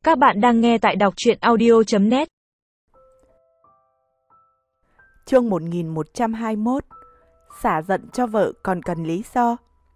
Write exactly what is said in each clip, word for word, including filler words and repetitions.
Các bạn đang nghe tại đọc truyện audio chấm net. Chương một nghìn một trăm hai mươi mốt. Xả giận cho vợ còn cần lý do.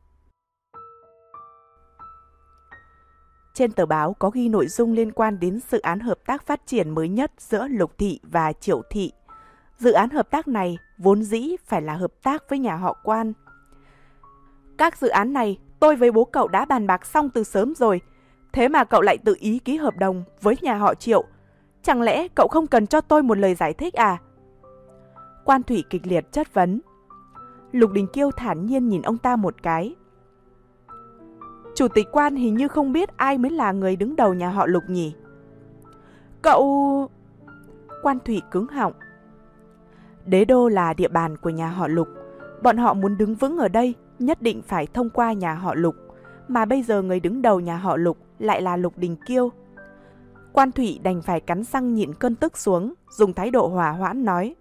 Trên tờ báo có ghi nội dung liên quan đến dự án hợp tác phát triển mới nhất giữa Lục Thị và Triệu Thị. Dự án hợp tác này vốn dĩ phải là hợp tác với nhà họ Quan. Các dự án này tôi với bố cậu đã bàn bạc xong từ sớm rồi. Thế mà cậu lại tự ý ký hợp đồng với nhà họ Triệu. Chẳng lẽ cậu không cần cho tôi một lời giải thích à? Quan Thủy kịch liệt chất vấn. Lục Đình Kiêu thản nhiên nhìn ông ta một cái. Chủ tịch Quan hình như không biết ai mới là người đứng đầu nhà họ Lục nhỉ? Cậu... Quan Thủy cứng họng. Đế đô là địa bàn của nhà họ Lục. Bọn họ muốn đứng vững ở đây nhất định phải thông qua nhà họ Lục. Mà bây giờ người đứng đầu nhà họ Lục lại là Lục Đình Kiêu. Quan Thủy đành phải cắn răng nhịn cơn tức xuống, dùng thái độ hòa hoãn nói.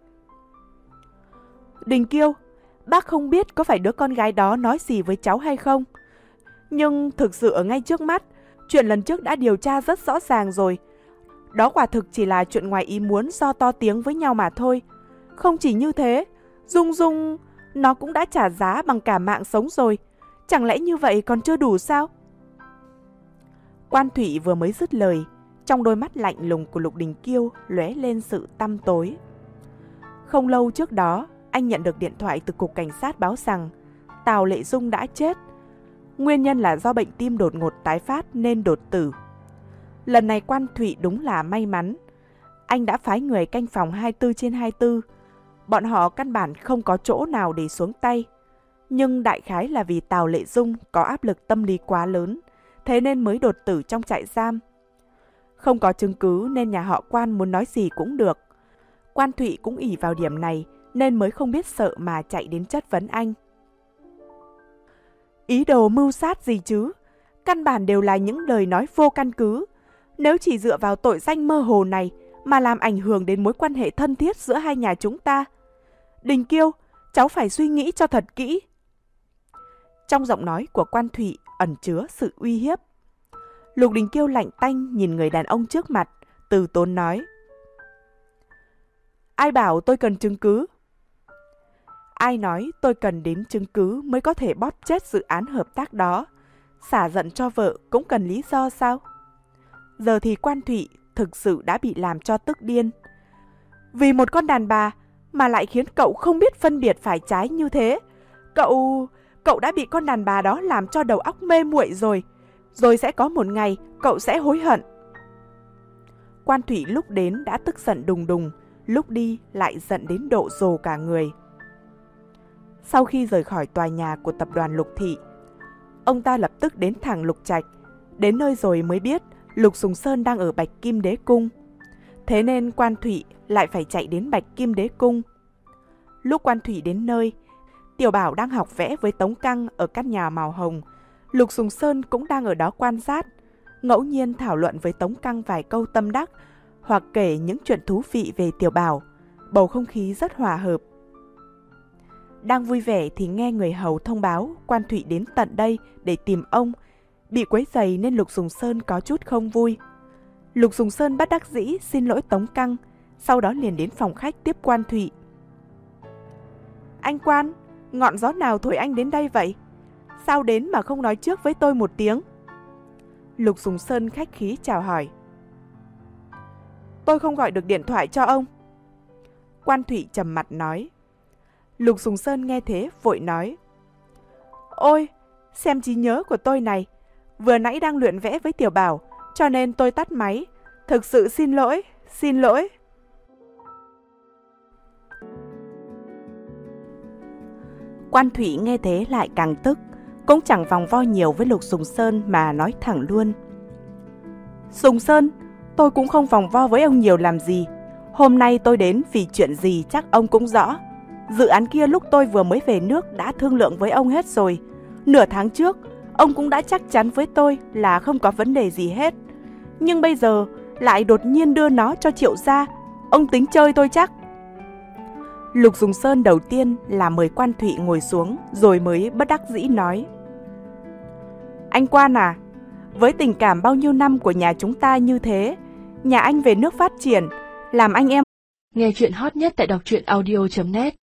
Đình Kiêu, bác không biết có phải đứa con gái đó nói gì với cháu hay không. Nhưng thực sự ở ngay trước mắt, chuyện lần trước đã điều tra rất rõ ràng rồi. Đó quả thực chỉ là chuyện ngoài ý muốn do to tiếng với nhau mà thôi. Không chỉ như thế, Dung Dung, nó cũng đã trả giá bằng cả mạng sống rồi. Chẳng lẽ như vậy còn chưa đủ sao? Quan Thủy vừa mới dứt lời, trong đôi mắt lạnh lùng của Lục Đình Kiêu lóe lên sự tăm tối. Không lâu trước đó, anh nhận được điện thoại từ cục cảnh sát báo rằng Tào Lệ Dung đã chết. Nguyên nhân là do bệnh tim đột ngột tái phát nên đột tử. Lần này Quan Thủy đúng là may mắn. Anh đã phái người canh phòng hai mươi tư trên hai mươi tư. Bọn họ căn bản không có chỗ nào để xuống tay. Nhưng đại khái là vì Tào Lệ Dung có áp lực tâm lý quá lớn, thế nên mới đột tử trong trại giam. Không có chứng cứ nên nhà họ Quan muốn nói gì cũng được. Quan Thụy cũng ỷ vào điểm này nên mới không biết sợ mà chạy đến chất vấn anh. Ý đồ mưu sát gì chứ? Căn bản đều là những lời nói vô căn cứ. Nếu chỉ dựa vào tội danh mơ hồ này mà làm ảnh hưởng đến mối quan hệ thân thiết giữa hai nhà chúng ta. Đình Kiêu, cháu phải suy nghĩ cho thật kỹ. Trong giọng nói của Quan Thụy ẩn chứa sự uy hiếp. Lục Đình Kiêu lạnh tanh nhìn người đàn ông trước mặt, từ tốn nói. Ai bảo tôi cần chứng cứ? Ai nói tôi cần đến chứng cứ mới có thể bóp chết dự án hợp tác đó? Xả giận cho vợ cũng cần lý do sao? Giờ thì Quan Thụy thực sự đã bị làm cho tức điên. Vì một con đàn bà mà lại khiến cậu không biết phân biệt phải trái như thế. Cậu... Cậu đã bị con đàn bà đó làm cho đầu óc mê muội rồi. Rồi sẽ có một ngày cậu sẽ hối hận. Quan Thủy lúc đến đã tức giận đùng đùng, lúc đi lại giận đến độ rồ cả người. Sau khi rời khỏi tòa nhà của tập đoàn Lục Thị, ông ta lập tức đến thẳng Lục Trạch. Đến nơi rồi mới biết Lục Sùng Sơn đang ở Bạch Kim Đế Cung. Thế nên Quan Thủy lại phải chạy đến Bạch Kim Đế Cung. Lúc Quan Thủy đến nơi, Tiểu Bảo đang học vẽ với Tống Căng ở căn nhà màu hồng. Lục Sùng Sơn cũng đang ở đó quan sát, ngẫu nhiên thảo luận với Tống Căng vài câu tâm đắc hoặc kể những chuyện thú vị về Tiểu Bảo. Bầu không khí rất hòa hợp. Đang vui vẻ thì nghe người hầu thông báo Quan Thụy đến tận đây để tìm ông. Bị quấy rầy nên Lục Sùng Sơn có chút không vui. Lục Sùng Sơn bất đắc dĩ xin lỗi Tống Căng, sau đó liền đến phòng khách tiếp Quan Thụy. Anh Quan, ngọn gió nào thổi anh đến đây vậy? Sao đến mà không nói trước với tôi một tiếng? Lục Sùng Sơn khách khí chào hỏi. Tôi không gọi được điện thoại cho ông. Quan Thụy trầm mặt nói. Lục Sùng Sơn nghe thế vội nói. Ôi, xem trí nhớ của tôi này. Vừa nãy đang luyện vẽ với Tiểu Bảo, cho nên tôi tắt máy. Thực sự xin lỗi, xin lỗi. Quan Thụy nghe thế lại càng tức, cũng chẳng vòng vo nhiều với Lục Sùng Sơn mà nói thẳng luôn. Sùng Sơn, tôi cũng không vòng vo với ông nhiều làm gì. Hôm nay tôi đến vì chuyện gì chắc ông cũng rõ. Dự án kia lúc tôi vừa mới về nước đã thương lượng với ông hết rồi. Nửa tháng trước, ông cũng đã chắc chắn với tôi là không có vấn đề gì hết. Nhưng bây giờ lại đột nhiên đưa nó cho Triệu gia. Ông tính chơi tôi chắc. Lục Sùng Sơn đầu tiên là mời Quan Thụy ngồi xuống rồi mới bất đắc dĩ nói. Anh Quan à, Với tình cảm bao nhiêu năm của nhà chúng ta như thế, nhà anh về nước phát triển, làm anh em. Nghe chuyện hot nhất tại đọc truyện audio chấm net